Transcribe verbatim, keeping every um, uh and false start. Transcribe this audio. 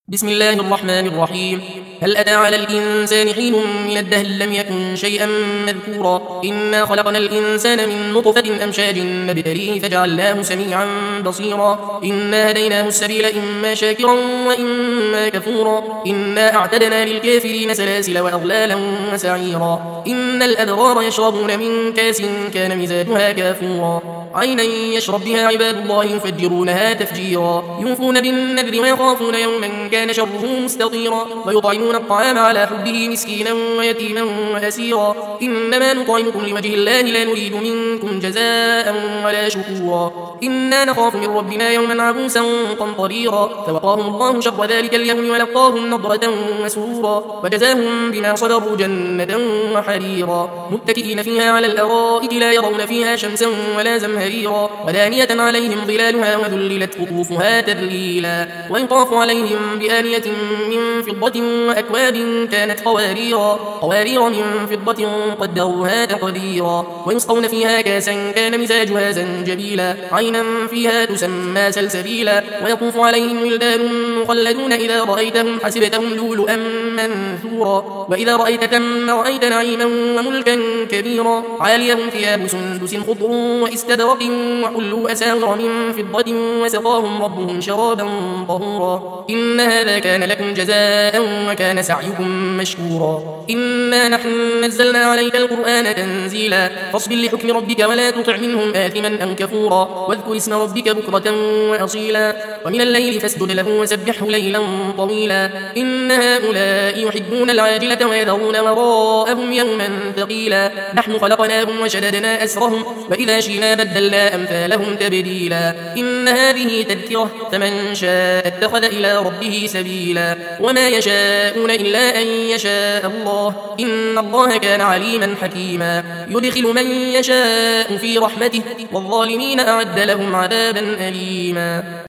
بسم الله الرحمن الرحيم. هل أتى على الإنسان حين من الدهر لم يكن شيئا مذكورا إنا خلقنا الإنسان من نطفة أمشاج نبتليه فجعلناه سميعا بصيرا إنا هديناه السبيل إما شاكرا وإما كفورا إنا أعتدنا للكافرين سلاسل وأغلالا وسعيرا إن الأبرار يشربون من كاس كان مزاجها كافورا عينا يشرب بها عباد الله يفجرونها تفجيرا يوفون بالنذر ويخافون يوما كان شره مستطيرا ويطعمون الطعام على حبه مسكينا ويتيما وأسيرا إنما نطعمكم لوجه الله لا نريد منكم جزاء ولا شكورا إنا نخاف من ربنا يوما عبوسا قمطريرا فوقاهم الله شر ذلك اليوم ولقاهم نضرة وسرورا وجزاهم بما صبروا جنة وحريرا متكئين فيها على الأرائك لا يرون فيها شمسا ولا زمهريرا ودانية عليهم ظلالها وذللت قطوفها تذليلا ويطاف عليهم بآنية من فضة وأكواب كانت قواريرا قوارير من فضة قدروها تقديرا ويسقون فيها كاسا كان مزاجها زنجبيلا عينا فيها تسمى سلسبيلا ويطوف عليهم ولدان مخلدون إذا رأيتهم حسبتهم لؤلؤا منثورا وإذا رأيت ثم رأيت نعيما وملكا كبيرا عاليهم ثياب سندس خضر واستبرق وحلوا أساور من فضة وسقاهم ربهم شرابا طهورا إن هذا كان لكم جزاء وكان سعيكم مشكورا إنا نحن نزلنا عليك القرآن تنزيلا فاصبر لحكم ربك ولا تطع منهم آثما أو كفورا واذكر اسم ربك بكرة وأصيلا ومن الليل فاسجد له وسبحه ليلا طويلا إن هؤلاء يحبون العاجلة ويذرون وراءهم يوما ثقيلا نحن خلقناهم وشددنا أسرهم وإذا شئنا بدلنا أمثالهم تبديلا إن هذه تذكرة فمن شاء اتخذ إلى ربه سبيلا وما يشاءون إلا أن يشاء الله إن الله كان عليما حكيما يدخل من يشاء في رحمته والظالمين أعد لهم عذابا أليما.